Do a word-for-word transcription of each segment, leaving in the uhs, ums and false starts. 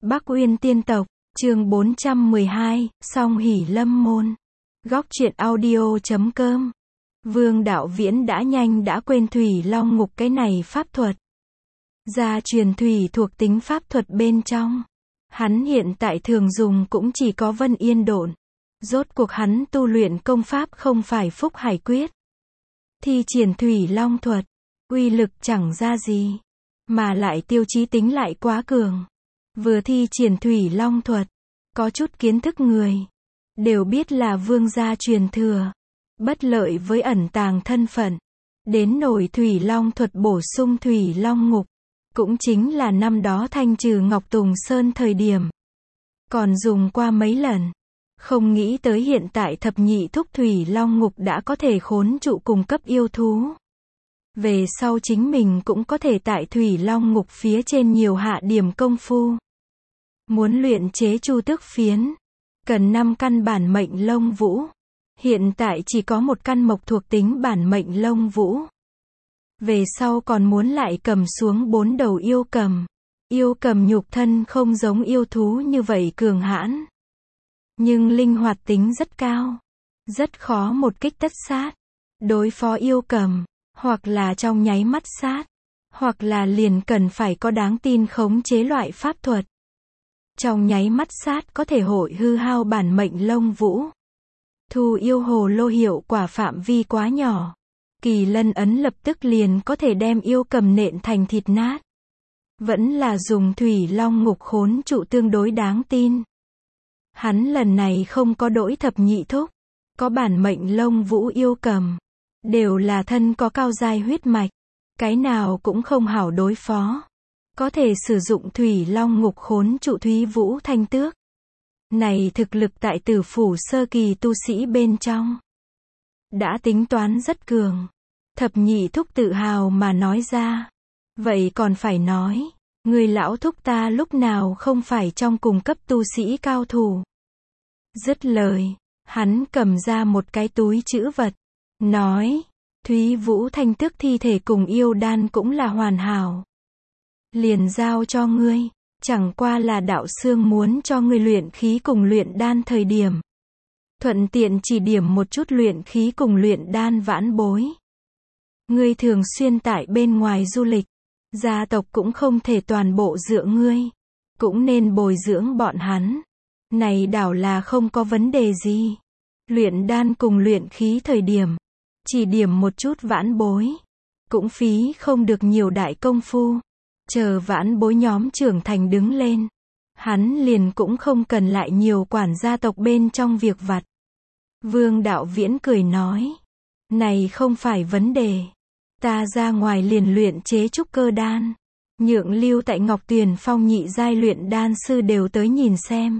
Bắc Uyên Tiên Tộc, chương bốn trăm mười hai, Song Hỷ Lâm Môn. Góc truyện audio chấm com. Vương Đạo Viễn đã nhanh đã quên Thủy Long Ngục cái này pháp thuật. Gia truyền thủy thuộc tính pháp thuật bên trong. Hắn hiện tại thường dùng cũng chỉ có Vân Yên Độn. Rốt cuộc hắn tu luyện công pháp không phải Phúc Hải Quyết. Thi triển Thủy Long thuật, uy lực chẳng ra gì. Mà lại tiêu chí tính lại quá cường. Vừa thi triển Thủy Long thuật, có chút kiến thức người đều biết là vương gia truyền thừa, bất lợi với ẩn tàng thân phận. Đến nổi Thủy Long thuật bổ sung Thủy Long Ngục, cũng chính là năm đó thanh trừ Ngọc Tùng Sơn thời điểm. Còn dùng qua mấy lần, không nghĩ tới hiện tại thập nhị thúc Thủy Long Ngục đã có thể khốn trụ cùng cấp yêu thú. Về sau chính mình cũng có thể tại Thủy Long Ngục phía trên nhiều hạ điểm công phu. Muốn luyện chế chu tước phiến, cần năm căn bản mệnh lông vũ. Hiện tại chỉ có một căn mộc thuộc tính bản mệnh lông vũ. Về sau còn muốn lại cầm xuống bốn đầu yêu cầm. Yêu cầm nhục thân không giống yêu thú như vậy cường hãn, nhưng linh hoạt tính rất cao, rất khó một kích tất sát. Đối phó yêu cầm, hoặc là trong nháy mắt sát, hoặc là liền cần phải có đáng tin khống chế loại pháp thuật. Trong nháy mắt sát có thể hội hư hao bản mệnh lông vũ. Thu yêu hồ lô hiệu quả phạm vi quá nhỏ. Kỳ lân ấn lập tức liền có thể đem yêu cầm nện thành thịt nát. Vẫn là dùng Thủy Long Ngục khốn trụ tương đối đáng tin. Hắn lần này không có đổi thập nhị thúc, có bản mệnh lông vũ yêu cầm. Đều là thân có cao giai huyết mạch. Cái nào cũng không hảo đối phó. Có thể sử dụng Thủy Long Ngục khốn trụ Thúy Vũ Thanh Tước. Này thực lực tại Tử Phủ sơ kỳ tu sĩ bên trong đã tính toán rất cường. Thập nhị thúc tự hào mà nói ra. Vậy còn phải nói, người lão thúc ta lúc nào không phải trong cùng cấp tu sĩ cao thủ. Dứt lời, hắn cầm ra một cái túi trữ vật, nói, Thúy Vũ Thanh Tước thi thể cùng yêu đan cũng là hoàn hảo. Liền giao cho ngươi, chẳng qua là đạo xương muốn cho ngươi luyện khí cùng luyện đan thời điểm. Thuận tiện chỉ điểm một chút luyện khí cùng luyện đan vãn bối. Ngươi thường xuyên tại bên ngoài du lịch, gia tộc cũng không thể toàn bộ dựa ngươi, cũng nên bồi dưỡng bọn hắn. Này đảo là không có vấn đề gì. Luyện đan cùng luyện khí thời điểm, chỉ điểm một chút vãn bối, cũng phí không được nhiều đại công phu. Chờ vãn bối nhóm trưởng thành đứng lên, hắn liền cũng không cần lại nhiều quản gia tộc bên trong việc vặt. Vương Đạo Viễn cười nói, này không phải vấn đề. Ta ra ngoài liền luyện chế trúc cơ đan, nhượng lưu tại Ngọc Tuyền Phong nhị giai luyện đan sư đều tới nhìn xem.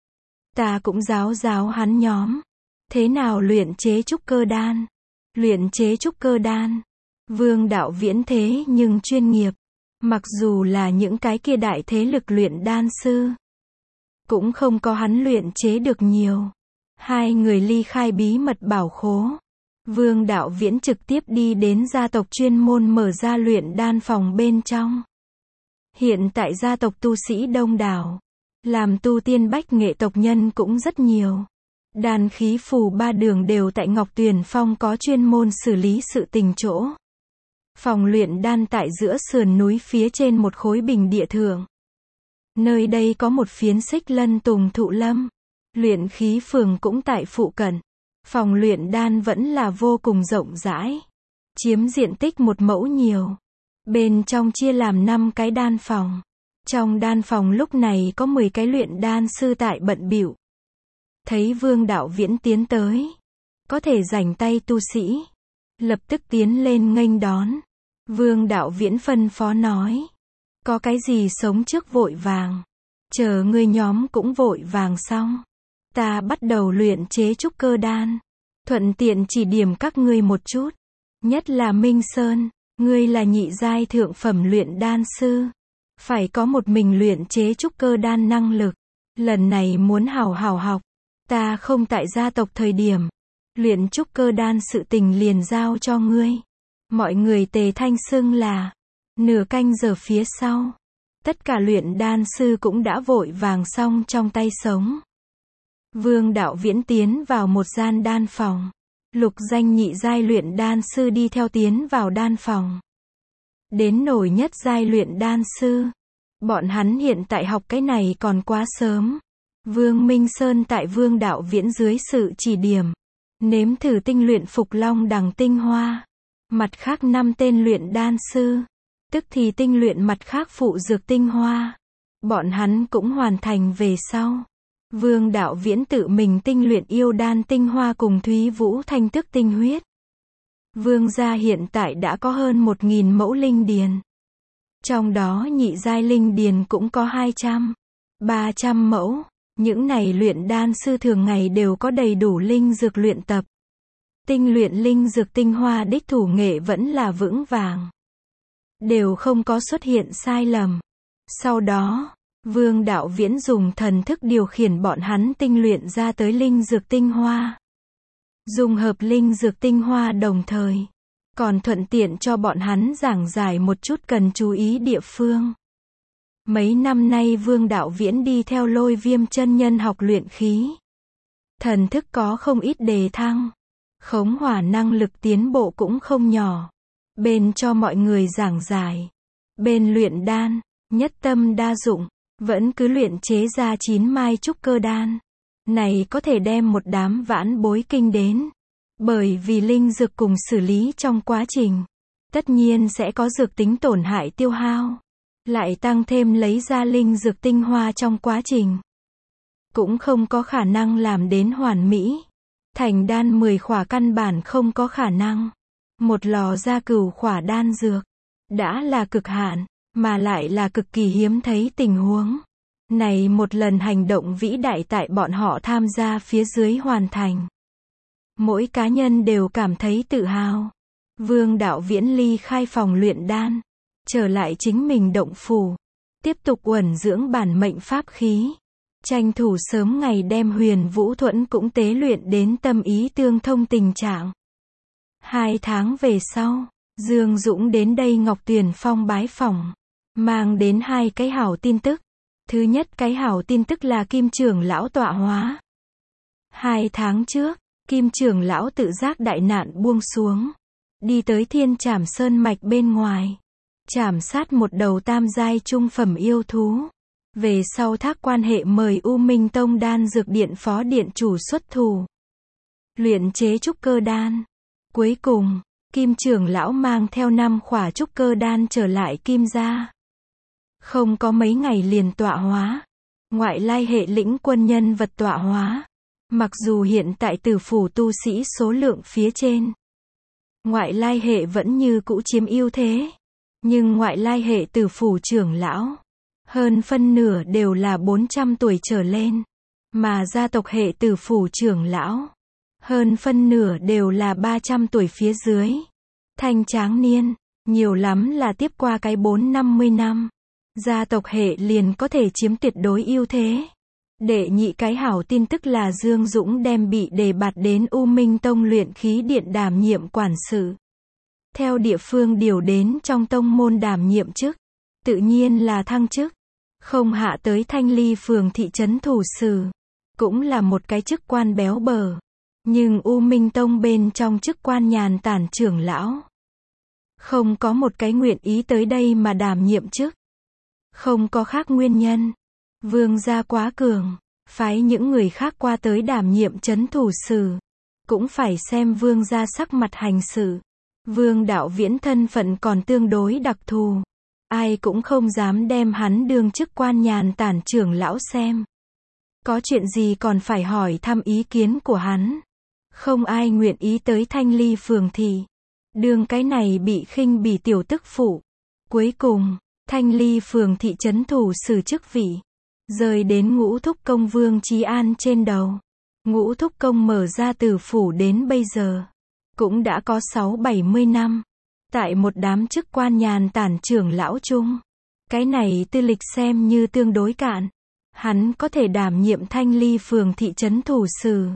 Ta cũng giáo giáo hắn nhóm, thế nào luyện chế trúc cơ đan. Luyện chế trúc cơ đan, Vương Đạo Viễn thế nhưng chuyên nghiệp. Mặc dù là những cái kia đại thế lực luyện đan sư, cũng không có hắn luyện chế được nhiều. Hai người ly khai bí mật bảo khố. Vương Đạo Viễn trực tiếp đi đến gia tộc chuyên môn mở ra luyện đan phòng bên trong. Hiện tại gia tộc tu sĩ đông đảo, làm tu tiên bách nghệ tộc nhân cũng rất nhiều. Đan khí phù ba đường đều tại Ngọc Tuyền Phong có chuyên môn xử lý sự tình chỗ. Phòng luyện đan tại giữa sườn núi phía trên một khối bình địa thượng. Nơi đây có một phiến xích lân tùng thụ lâm. Luyện khí phường cũng tại phụ cận. Phòng luyện đan vẫn là vô cùng rộng rãi. Chiếm diện tích một mẫu nhiều. Bên trong chia làm năm cái đan phòng. Trong đan phòng lúc này có mười cái luyện đan sư tại bận bịu. Thấy Vương Đạo Viễn tiến tới, có thể rảnh tay tu sĩ, lập tức tiến lên nghênh đón. Vương Đạo Viễn phân phó nói, có cái gì sống trước vội vàng, chờ ngươi nhóm cũng vội vàng xong, ta bắt đầu luyện chế trúc cơ đan, thuận tiện chỉ điểm các ngươi một chút, nhất là Minh Sơn, ngươi là nhị giai thượng phẩm luyện đan sư, phải có một mình luyện chế trúc cơ đan năng lực, lần này muốn hào hào học, ta không tại gia tộc thời điểm, luyện trúc cơ đan sự tình liền giao cho ngươi. Mọi người tề thanh xưng là, nửa canh giờ phía sau, Tất cả luyện đan sư cũng đã vội vàng xong trong tay sống. Vương Đạo Viễn tiến vào một gian đan phòng. Lục danh nhị giai luyện đan sư đi theo tiến vào đan phòng. Đến nổi nhất giai luyện đan sư. Bọn hắn hiện tại học cái này còn quá sớm. Vương Minh Sơn tại Vương Đạo Viễn dưới sự chỉ điểm. Nếm thử tinh luyện Phục Long Đằng tinh hoa. Mặt khác năm tên luyện đan sư. Tức thì tinh luyện mặt khác phụ dược tinh hoa. Bọn hắn cũng hoàn thành về sau. Vương Đạo Viễn tự mình tinh luyện yêu đan tinh hoa cùng Thúy Vũ Thanh Tức tinh huyết. Vương gia hiện tại đã có hơn một nghìn mẫu linh điền. Trong đó nhị giai linh điền cũng có hai trăm, ba trăm mẫu. Những này luyện đan sư thường ngày đều có đầy đủ linh dược luyện tập. Tinh luyện linh dược tinh hoa đích thủ nghệ vẫn là vững vàng. Đều không có xuất hiện sai lầm. Sau đó, Vương Đạo Viễn dùng thần thức điều khiển bọn hắn tinh luyện ra tới linh dược tinh hoa. Dùng hợp linh dược tinh hoa đồng thời, còn thuận tiện cho bọn hắn giảng giải một chút cần chú ý địa phương. Mấy năm nay Vương Đạo Viễn đi theo Lôi Viêm chân nhân học luyện khí. Thần thức có không ít đề thăng. Khống hỏa năng lực tiến bộ cũng không nhỏ. Bên cho mọi người giảng giải. Bên luyện đan, nhất tâm đa dụng, vẫn cứ luyện chế ra chín mai trúc cơ đan. Này có thể đem một đám vãn bối kinh đến. Bởi vì linh dược cùng xử lý trong quá trình, tất nhiên sẽ có dược tính tổn hại tiêu hao. Lại tăng thêm lấy ra linh dược tinh hoa trong quá trình. Cũng không có khả năng làm đến hoàn mỹ. Thành đan mười khỏa căn bản không có khả năng. Một lò ra cửu khỏa đan dược. Đã là cực hạn, mà lại là cực kỳ hiếm thấy tình huống. Này một lần hành động vĩ đại tại bọn họ tham gia phía dưới hoàn thành. Mỗi cá nhân đều cảm thấy tự hào. Vương Đạo Viễn ly khai phòng luyện đan. Trở lại chính mình động phủ. Tiếp tục uẩn dưỡng bản mệnh pháp khí. Tranh thủ sớm ngày đem Huyền Vũ Thuẫn cũng tế luyện đến tâm ý tương thông tình trạng. Hai tháng về sau, Dương Dũng đến đây Ngọc Tuyền Phong bái phỏng. Mang đến hai cái hảo tin tức. Thứ nhất cái hảo tin tức là Kim trưởng lão tọa hóa. Hai tháng trước, Kim trưởng lão tự giác đại nạn buông xuống. Đi tới Thiên Trảm Sơn mạch bên ngoài. Trảm sát một đầu tam giai trung phẩm yêu thú. Về sau thác quan hệ mời U Minh Tông Đan Dược Điện phó điện chủ xuất thủ. Luyện chế trúc cơ đan. Cuối cùng, Kim trưởng lão mang theo năm khỏa trúc cơ đan trở lại Kim gia. Không có mấy ngày liền tọa hóa. Ngoại lai hệ lĩnh quân nhân vật tọa hóa. Mặc dù hiện tại tử phủ tu sĩ số lượng phía trên. Ngoại lai hệ vẫn như cũ chiếm ưu thế. Nhưng ngoại lai hệ tử phủ trưởng lão. Hơn phân nửa đều là bốn trăm tuổi trở lên. Mà gia tộc hệ tử phủ trưởng lão. Hơn phân nửa đều là ba trăm tuổi phía dưới. Thanh tráng niên. Nhiều lắm là tiếp qua cái bốn năm mươi năm. Gia tộc hệ liền có thể chiếm tuyệt đối ưu thế. Đệ nhị cái hảo tin tức là Dương Dũng đem bị đề bạt đến U Minh Tông luyện khí điện đảm nhiệm quản sự. Theo địa phương điều đến trong tông môn đảm nhiệm chức. Tự nhiên là thăng chức. Không hạ tới Thanh Ly phường thị trấn thủ sử. Cũng là một cái chức quan béo bở. Nhưng U Minh Tông bên trong chức quan nhàn tản trưởng lão. Không có một cái nguyện ý tới đây mà đảm nhiệm chức. Không có khác nguyên nhân. Vương gia quá cường. Phái những người khác qua tới đảm nhiệm trấn thủ sử. Cũng phải xem vương gia sắc mặt hành sự. Vương Đạo Viễn thân phận còn tương đối đặc thù. Ai cũng không dám đem hắn đương chức quan nhàn tản trưởng lão xem. Có chuyện gì còn phải hỏi thăm ý kiến của hắn. Không ai nguyện ý tới Thanh Ly phường thị. Đương cái này bị khinh bỉ tiểu tức phụ. Cuối cùng, Thanh Ly phường thị trấn thủ sử chức vị. Rời đến Ngũ Thúc Công Vương Chí An trên đầu. Ngũ Thúc Công mở ra tử phủ đến bây giờ. Cũng đã có sáu bảy mươi năm. Tại một đám chức quan nhàn tản trưởng lão chung. Cái này tư lịch xem như tương đối cạn. Hắn có thể đảm nhiệm Thanh Ly phường thị trấn thủ sử.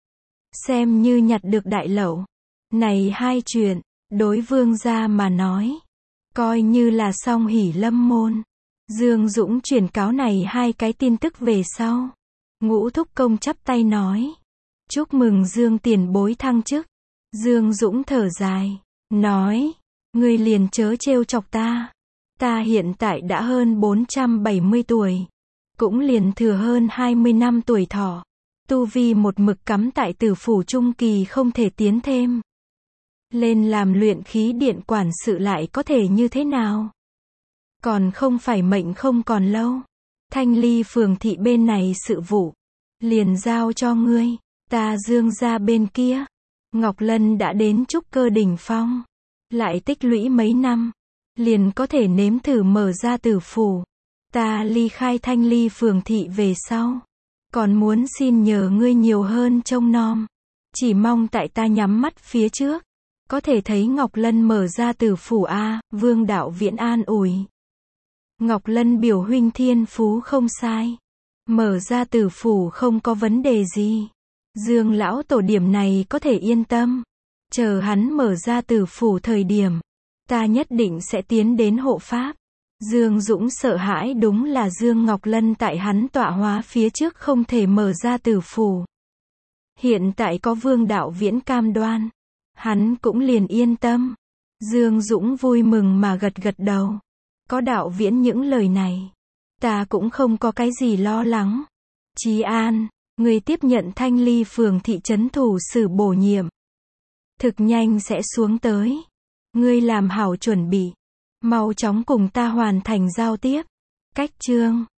Xem như nhặt được đại lẩu. Này hai chuyện, đối vương gia mà nói. Coi như là song hỷ lâm môn. Dương Dũng chuyển cáo này hai cái tin tức về sau. Ngũ thúc công chắp tay nói. Chúc mừng Dương tiền bối thăng chức. Dương Dũng thở dài. Nói. Ngươi liền chớ trêu chọc ta. Ta hiện tại đã hơn bốn trăm bảy mươi tuổi. Cũng liền thừa hơn hai mươi năm tuổi thọ. Tu vi một mực cắm tại tử phủ trung kỳ không thể tiến thêm. Lên làm luyện khí điện quản sự lại có thể như thế nào? Còn không phải mệnh không còn lâu. Thanh Ly phường thị bên này sự vụ. Liền giao cho ngươi. Ta Dương ra bên kia. Ngọc Lân đã đến trúc cơ đỉnh phong. Lại tích lũy mấy năm. Liền có thể nếm thử mở ra tử phủ. Ta ly khai Thanh Ly phường thị về sau. Còn muốn xin nhờ ngươi nhiều hơn trông nom. Chỉ mong tại ta nhắm mắt phía trước. Có thể thấy Ngọc Lân mở ra tử phủ a. Vương Đạo Viễn an ủi. Ngọc Lân biểu huynh thiên phú không sai. Mở ra tử phủ không có vấn đề gì. Dương lão tổ điểm này có thể yên tâm. Chờ hắn mở ra tử phủ thời điểm. Ta nhất định sẽ tiến đến hộ pháp. Dương Dũng sợ hãi đúng là Dương Ngọc Lân tại hắn tọa hóa phía trước không thể mở ra tử phủ. Hiện tại có Vương Đạo Viễn cam đoan. Hắn cũng liền yên tâm. Dương Dũng vui mừng mà gật gật đầu. Có Đạo Viễn những lời này. Ta cũng không có cái gì lo lắng. Chí An, người tiếp nhận Thanh Ly phường thị trấn thủ sử bổ nhiệm. Thực nhanh sẽ xuống tới. Ngươi làm hảo chuẩn bị. Mau chóng cùng ta hoàn thành giao tiếp. Cách chương